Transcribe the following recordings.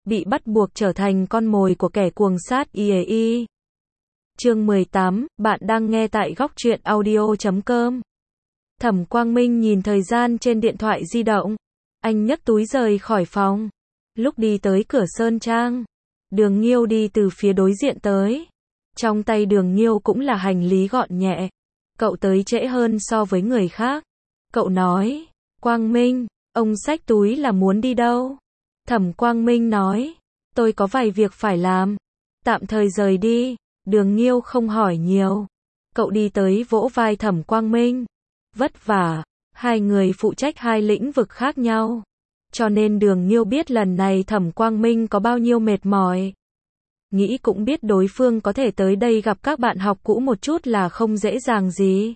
bị bắt buộc trở thành con mồi của kẻ cuồng sát IAI. Chương 18, bạn đang nghe tại góc truyện audio.com. Thẩm Quang Minh nhìn thời gian trên điện thoại di động. Anh nhấc túi rời khỏi phòng. Lúc đi tới cửa Sơn Trang, Đường Nghiêu đi từ phía đối diện tới. Trong tay Đường Nghiêu cũng là hành lý gọn nhẹ. Cậu tới trễ hơn so với người khác. Cậu nói, Quang Minh, ông xách túi là muốn đi đâu? Thẩm Quang Minh nói, tôi có vài việc phải làm. Tạm thời rời đi. Đường Nghiêu không hỏi nhiều. Cậu đi tới vỗ vai Thẩm Quang Minh. Vất vả, hai người phụ trách hai lĩnh vực khác nhau. Cho nên Đường Nghiêu biết lần này Thẩm Quang Minh có bao nhiêu mệt mỏi. Nghĩ cũng biết đối phương có thể tới đây gặp các bạn học cũ một chút là không dễ dàng gì.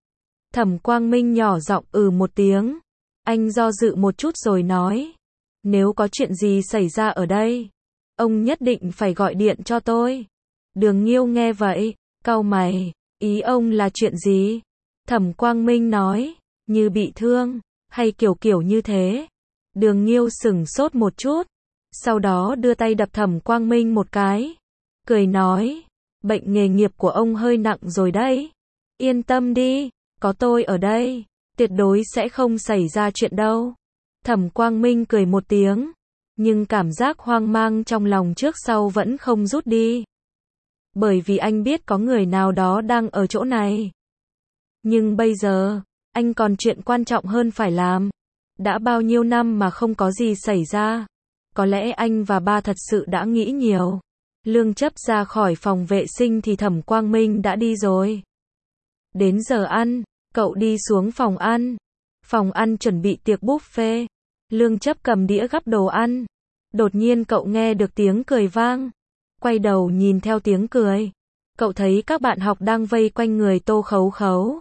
Thẩm Quang Minh nhỏ giọng một tiếng. Anh do dự một chút rồi nói. Nếu có chuyện gì xảy ra ở đây, ông nhất định phải gọi điện cho tôi. Đường Nghiêu nghe vậy, cau mày. Ý ông là chuyện gì? Thẩm Quang Minh nói, như bị thương, hay kiểu như thế. Đường Nghiêu sửng sốt một chút, sau đó đưa tay đập Thẩm Quang Minh một cái. Cười nói, bệnh nghề nghiệp của ông hơi nặng rồi đấy. Yên tâm đi, có tôi ở đây, tuyệt đối sẽ không xảy ra chuyện đâu. Thẩm Quang Minh cười một tiếng, nhưng cảm giác hoang mang trong lòng trước sau vẫn không rút đi. Bởi vì anh biết có người nào đó đang ở chỗ này. Nhưng bây giờ, anh còn chuyện quan trọng hơn phải làm. Đã bao nhiêu năm mà không có gì xảy ra. Có lẽ anh và ba thật sự đã nghĩ nhiều. Lương Chấp ra khỏi phòng vệ sinh thì Thẩm Quang Minh đã đi rồi. Đến giờ ăn, cậu đi xuống phòng ăn. Phòng ăn chuẩn bị tiệc buffet. Lương Chấp cầm đĩa gắp đồ ăn. Đột nhiên cậu nghe được tiếng cười vang. Quay đầu nhìn theo tiếng cười. Cậu thấy các bạn học đang vây quanh người Tô Khấu Khấu.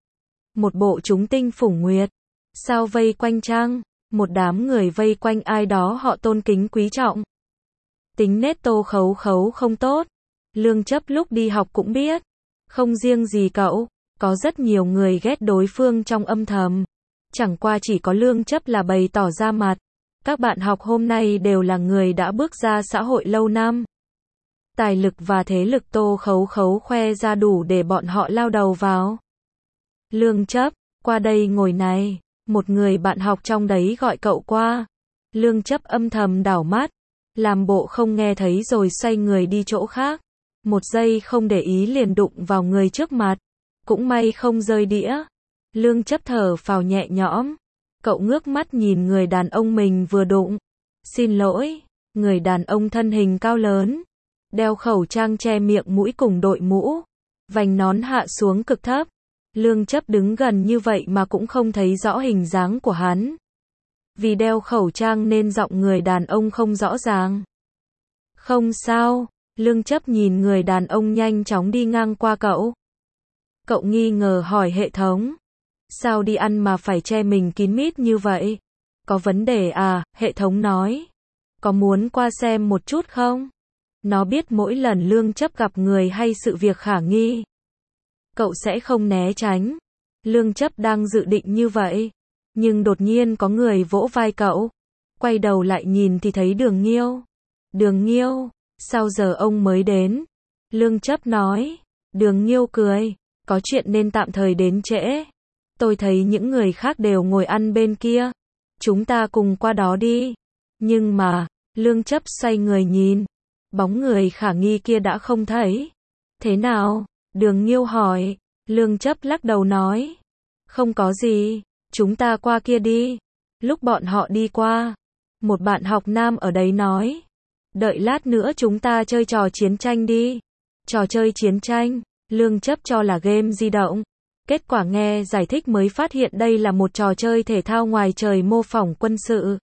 Một bộ chúng tinh phủng nguyệt. Sao vây quanh Trang? Một đám người vây quanh ai đó họ tôn kính quý trọng. Tính nết Tô Khấu Khấu không tốt. Lương Chấp lúc đi học cũng biết. Không riêng gì cậu, có rất nhiều người ghét đối phương trong âm thầm. Chẳng qua chỉ có Lương Chấp là bày tỏ ra mặt. Các bạn học hôm nay đều là người đã bước ra xã hội lâu năm. Tài lực và thế lực Tô Khấu Khấu khoe ra đủ để bọn họ lao đầu vào. Lương Chấp, qua đây ngồi này. Một người bạn học trong đấy gọi cậu qua. Lương Chấp âm thầm đảo mắt, làm bộ không nghe thấy rồi xoay người đi chỗ khác. Một giây không để ý liền đụng vào người trước mặt. Cũng may không rơi đĩa. Lương Chấp thở phào nhẹ nhõm. Cậu ngước mắt nhìn người đàn ông mình vừa đụng. Xin lỗi. Người đàn ông thân hình cao lớn, đeo khẩu trang che miệng mũi cùng đội mũ, vành nón hạ xuống cực thấp. Lương Chấp đứng gần như vậy mà cũng không thấy rõ hình dáng của hắn. Vì đeo khẩu trang nên giọng người đàn ông không rõ ràng. Không sao, Lương Chấp nhìn người đàn ông nhanh chóng đi ngang qua cậu. Cậu nghi ngờ hỏi hệ thống. Sao đi ăn mà phải che mình kín mít như vậy? Có vấn đề à? Hệ thống nói. Có muốn qua xem một chút không? Nó biết mỗi lần Lương Chấp gặp người hay sự việc khả nghi, cậu sẽ không né tránh. Lương Chấp đang dự định như vậy. Nhưng đột nhiên có người vỗ vai cậu. Quay đầu lại nhìn thì thấy Đường Nghiêu. Đường Nghiêu, sao giờ ông mới đến? Lương Chấp nói. Đường Nghiêu cười. Có chuyện nên tạm thời đến trễ. Tôi thấy những người khác đều ngồi ăn bên kia. Chúng ta cùng qua đó đi. Nhưng mà, Lương Chấp xoay người nhìn. Bóng người khả nghi kia đã không thấy. Thế nào? Đường Nghiêu hỏi. Lương Chấp lắc đầu nói. Không có gì, chúng ta qua kia đi. Lúc bọn họ đi qua, một bạn học nam ở đấy nói. Đợi lát nữa chúng ta chơi trò chiến tranh đi. Trò chơi chiến tranh, Lương Chấp cho là game di động. Kết quả nghe giải thích mới phát hiện đây là một trò chơi thể thao ngoài trời mô phỏng quân sự.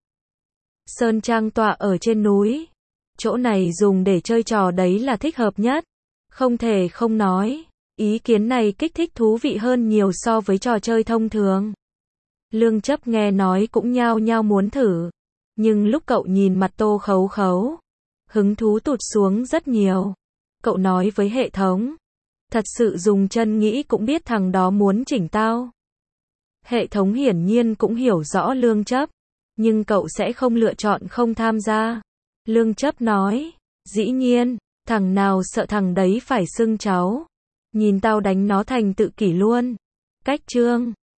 Sơn Trang tọa ở trên núi. Chỗ này dùng để chơi trò đấy là thích hợp nhất. Không thể không nói. Ý kiến này kích thích thú vị hơn nhiều so với trò chơi thông thường. Lương Chấp nghe nói cũng nhao nhao muốn thử. Nhưng lúc cậu nhìn mặt Tô Khấu Khấu, hứng thú tụt xuống rất nhiều. Cậu nói với hệ thống. Thật sự dùng chân nghĩ cũng biết thằng đó muốn chỉnh tao. Hệ thống hiển nhiên cũng hiểu rõ Lương Chấp. Nhưng cậu sẽ không lựa chọn không tham gia. Lương Chấp nói, dĩ nhiên, thằng nào sợ thằng đấy phải xưng cháu. Nhìn tao đánh nó thành tự kỷ luôn. Cách chương